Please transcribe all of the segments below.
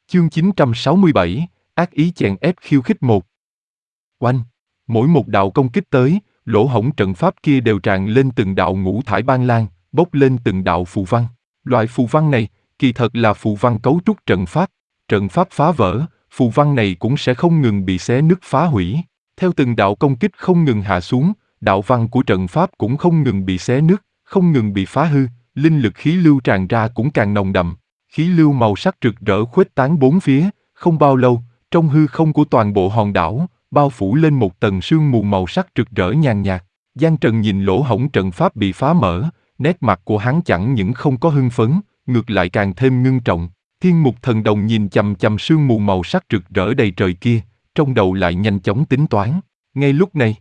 Chương 967, ác ý chèn ép khiêu khích 1. Oanh! Mỗi một đạo công kích tới, lỗ hổng trận pháp kia đều tràn lên từng đạo ngũ thải ban lan, bốc lên từng đạo phù văn. Loại phù văn này, kỳ thật là phù văn cấu trúc trận pháp. Trận pháp phá vỡ, phù văn này cũng sẽ không ngừng bị xé nứt phá hủy. Theo từng đạo công kích không ngừng hạ xuống, đạo văn của trận pháp cũng không ngừng bị xé nứt, không ngừng bị phá hư, linh lực khí lưu tràn ra cũng càng nồng đậm. Khí lưu màu sắc rực rỡ khuếch tán bốn phía, không bao lâu, trong hư không của toàn bộ hòn đảo, bao phủ lên một tầng sương mù màu sắc rực rỡ nhàn nhạt. Giang Trần nhìn lỗ hổng trận pháp bị phá mở, nét mặt của hắn chẳng những không có hưng phấn, ngược lại càng thêm ngưng trọng. Thiên Mục Thần Đồng nhìn chằm chằm sương mù màu sắc rực rỡ đầy trời kia, trong đầu lại nhanh chóng tính toán. Ngay lúc này,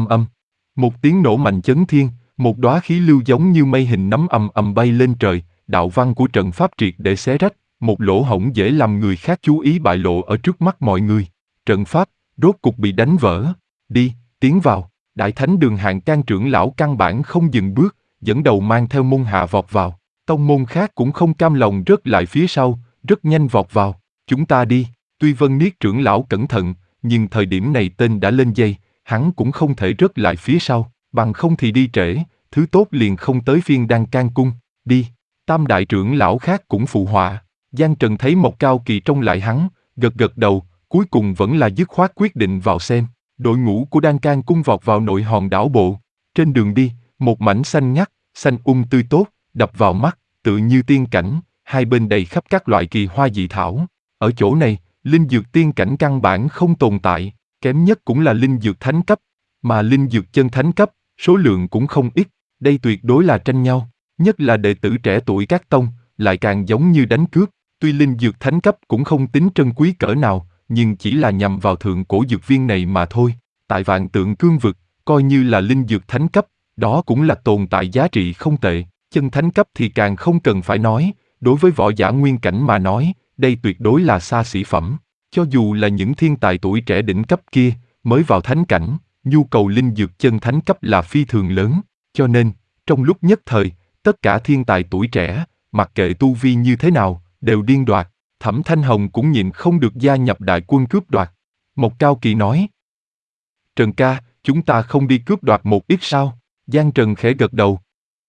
một tiếng nổ mạnh chấn thiên, một đóa khí lưu giống như mây hình nấm ầm ầm bay lên trời, đạo văn của trận pháp triệt để xé rách, một lỗ hổng dễ làm người khác chú ý bại lộ ở trước mắt mọi người. Trận pháp rốt cục bị đánh vỡ. Đi, tiến vào. Đại Thánh Đường Hạng Can trưởng lão căn bản không dừng bước, dẫn đầu mang theo môn hạ vọt vào. Tông môn khác cũng không cam lòng rớt lại phía sau, rất nhanh vọt vào. Chúng ta đi. Tuy Vân Niết trưởng lão cẩn thận, nhưng thời điểm này tên đã lên dây, hắn cũng không thể rớt lại phía sau, bằng không thì đi trễ, thứ tốt liền không tới phiên Đan Can cung. Đi. Tam đại trưởng lão khác cũng phụ họa. Giang Trần thấy Mộc Cao Kỳ trông lại hắn, gật gật đầu, cuối cùng vẫn là dứt khoát quyết định vào xem. Đội ngũ của Đan Can cung vọt vào nội hòn đảo bộ. Trên đường đi, một mảnh xanh ngắt, xanh tươi tốt, đập vào mắt, tự như tiên cảnh, hai bên đầy khắp các loại kỳ hoa dị thảo. Ở chỗ này, linh dược tiên cảnh căn bản không tồn tại, kém nhất cũng là linh dược thánh cấp, mà linh dược chân thánh cấp, số lượng cũng không ít, đây tuyệt đối là tranh nhau. Nhất là đệ tử trẻ tuổi các tông, lại càng giống như đánh cướp. Tuy linh dược thánh cấp cũng không tính trân quý cỡ nào, nhưng chỉ là nhằm vào thượng cổ dược viên này mà thôi. Tại Vạn Tượng Cương vực, coi như là linh dược thánh cấp, đó cũng là tồn tại giá trị không tệ. Chân thánh cấp thì càng không cần phải nói, đối với võ giả nguyên cảnh mà nói, đây tuyệt đối là xa xỉ phẩm. Cho dù là những thiên tài tuổi trẻ đỉnh cấp kia, mới vào thánh cảnh, nhu cầu linh dược chân thánh cấp là phi thường lớn. Cho nên, trong lúc nhất thời, tất cả thiên tài tuổi trẻ, mặc kệ tu vi như thế nào, đều điên đoạt. Thẩm Thanh Hồng cũng nhịn không được gia nhập đại quân cướp đoạt. Mộc Cao Kỳ nói: Trần ca, chúng ta không đi cướp đoạt một ít sao? Giang Trần khẽ gật đầu.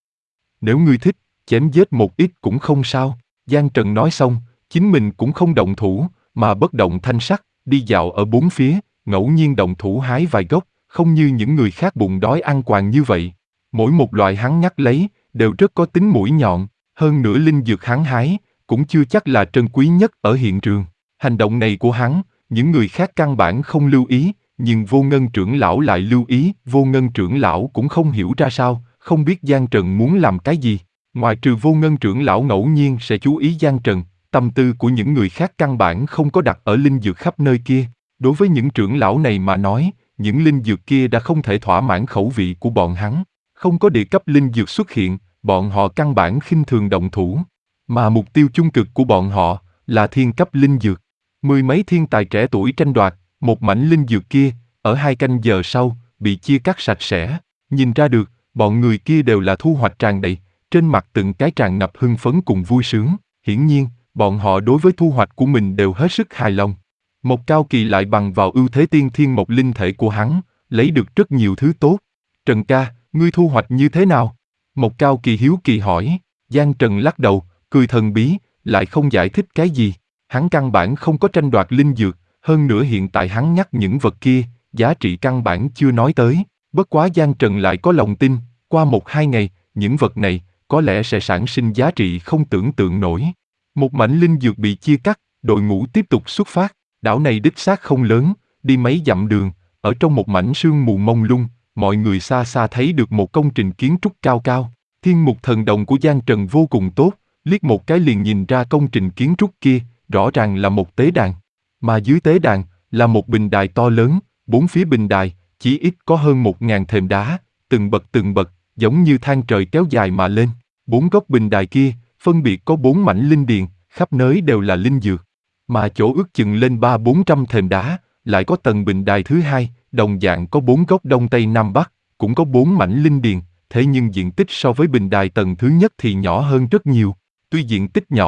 Nếu ngươi thích, chém giết một ít cũng không sao. Giang Trần nói xong, chính mình cũng không động thủ, mà bất động thanh sắc, đi dạo ở bốn phía, ngẫu nhiên động thủ hái vài gốc, không như những người khác bụng đói ăn quàng như vậy. Mỗi một loại hắn nhắc lấy, đều rất có tính mũi nhọn, hơn nữa linh dược hắn hái, cũng chưa chắc là trân quý nhất ở hiện trường. Hành động này của hắn, những người khác căn bản không lưu ý, nhưng Vô Ngân trưởng lão lại lưu ý. Vô Ngân trưởng lão cũng không hiểu ra sao, không biết Giang Trần muốn làm cái gì. Ngoài trừ Vô Ngân trưởng lão ngẫu nhiên sẽ chú ý Giang Trần, tâm tư của những người khác căn bản không có đặt ở linh dược khắp nơi kia. Đối với những trưởng lão này mà nói, những linh dược kia đã không thể thỏa mãn khẩu vị của bọn hắn. Không có địa cấp linh dược xuất hiện, bọn họ căn bản khinh thường động thủ. Mà mục tiêu chung cực của bọn họ là thiên cấp linh dược. Mười mấy thiên tài trẻ tuổi tranh đoạt, một mảnh linh dược kia, ở 2 canh giờ sau, bị chia cắt sạch sẽ. Nhìn ra được, bọn người kia đều là thu hoạch tràn đầy, trên mặt từng cái tràn ngập hưng phấn cùng vui sướng. Hiển nhiên, bọn họ đối với thu hoạch của mình đều hết sức hài lòng. Mộc Cao Kỳ lại bằng vào ưu thế tiên thiên mộc linh thể của hắn, lấy được rất nhiều thứ tốt. Trần ca, ngươi thu hoạch như thế nào? Mộc Cao Kỳ hiếu kỳ hỏi. Giang Trần lắc đầu, cười thần bí, lại không giải thích cái gì. Hắn căn bản không có tranh đoạt linh dược, hơn nữa hiện tại hắn nhắc những vật kia, giá trị căn bản chưa nói tới. Bất quá Giang Trần lại có lòng tin, qua 1-2 ngày, những vật này có lẽ sẽ sản sinh giá trị không tưởng tượng nổi. Một mảnh linh dược bị chia cắt, đội ngũ tiếp tục xuất phát. Đảo này đích xác không lớn, đi mấy dặm đường, ở trong một mảnh sương mù mông lung, mọi người xa xa thấy được một công trình kiến trúc cao cao. Thiên Mục Thần Đồng của Giang Trần vô cùng tốt, liếc một cái liền nhìn ra công trình kiến trúc kia, rõ ràng là một tế đàn. Mà dưới tế đàn, là một bình đài to lớn, bốn phía bình đài, chỉ ít có hơn 1000 thềm đá, từng bậc, giống như thang trời kéo dài mà lên. 4 góc bình đài kia, phân biệt có 4 mảnh linh điền, khắp nơi đều là linh dược. Mà chỗ ước chừng lên 300-400 thềm đá, lại có tầng bình đài thứ hai, đồng dạng có 4 góc đông tây nam bắc, cũng có 4 mảnh linh điền, thế nhưng diện tích so với bình đài tầng thứ nhất thì nhỏ hơn rất nhiều. Tuy diện tích nhỏ,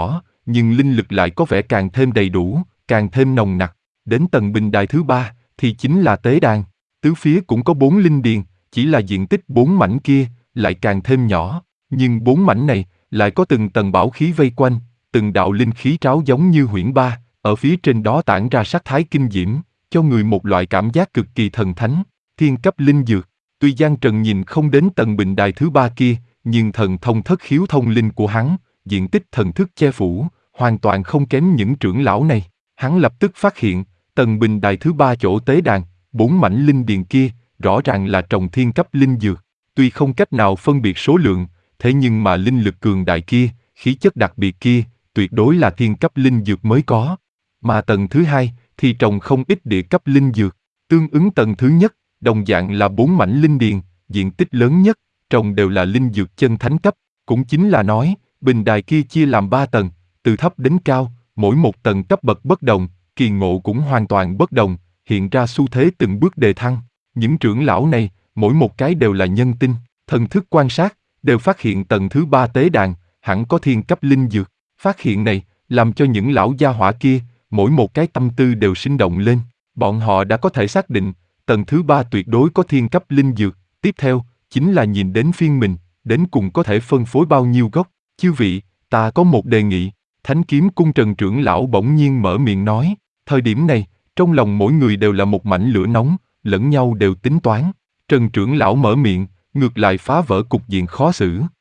nhưng linh lực lại có vẻ càng thêm đầy đủ, càng thêm nồng nặc. Đến tầng bình đài thứ 3, thì chính là tế đàn. Tứ phía cũng có 4 linh điền, chỉ là diện tích 4 mảnh kia lại càng thêm nhỏ, nhưng 4 mảnh này lại có từng tầng bảo khí vây quanh, từng đạo linh khí tráo giống như huyễn ba, ở phía trên đó tản ra sắc thái kinh diễm, cho người một loại cảm giác cực kỳ thần thánh. Thiên cấp linh dược. Tuy Giang Trần nhìn không đến tầng bình đài thứ 3 kia, nhưng thần thông thất khiếu thông linh của hắn, diện tích thần thức che phủ, hoàn toàn không kém những trưởng lão này. Hắn lập tức phát hiện, tầng bình đài thứ 3 chỗ tế đàn, 4 mảnh linh điền kia, rõ ràng là trồng thiên cấp linh dược. Tuy không cách nào phân biệt số lượng, thế nhưng mà linh lực cường đại kia, khí chất đặc biệt kia, tuyệt đối là thiên cấp linh dược mới có. Mà tầng thứ 2 thì trồng không ít địa cấp linh dược. Tương ứng tầng thứ nhất, đồng dạng là 4 mảnh linh điền, diện tích lớn nhất, trồng đều là linh dược chân thánh cấp. Cũng chính là nói, bình đài kia chia làm 3 tầng, từ thấp đến cao, mỗi một tầng cấp bậc bất đồng, kỳ ngộ cũng hoàn toàn bất đồng, hiện ra xu thế từng bước đề thăng. Những trưởng lão này, mỗi một cái đều là nhân tinh, thần thức quan sát, đều phát hiện tầng thứ 3 tế đàn, hẳn có thiên cấp linh dược. Phát hiện này, làm cho những lão gia hỏa kia, mỗi một cái tâm tư đều sinh động lên. Bọn họ đã có thể xác định, tầng thứ 3 tuyệt đối có thiên cấp linh dược, tiếp theo, chính là nhìn đến phiên mình, đến cùng có thể phân phối bao nhiêu gốc. Chư vị, ta có một đề nghị. Thánh kiếm cung Trần trưởng lão bỗng nhiên mở miệng nói, thời điểm này, trong lòng mỗi người đều là một mảnh lửa nóng, lẫn nhau đều tính toán. Trần trưởng lão mở miệng, ngược lại phá vỡ cục diện khó xử.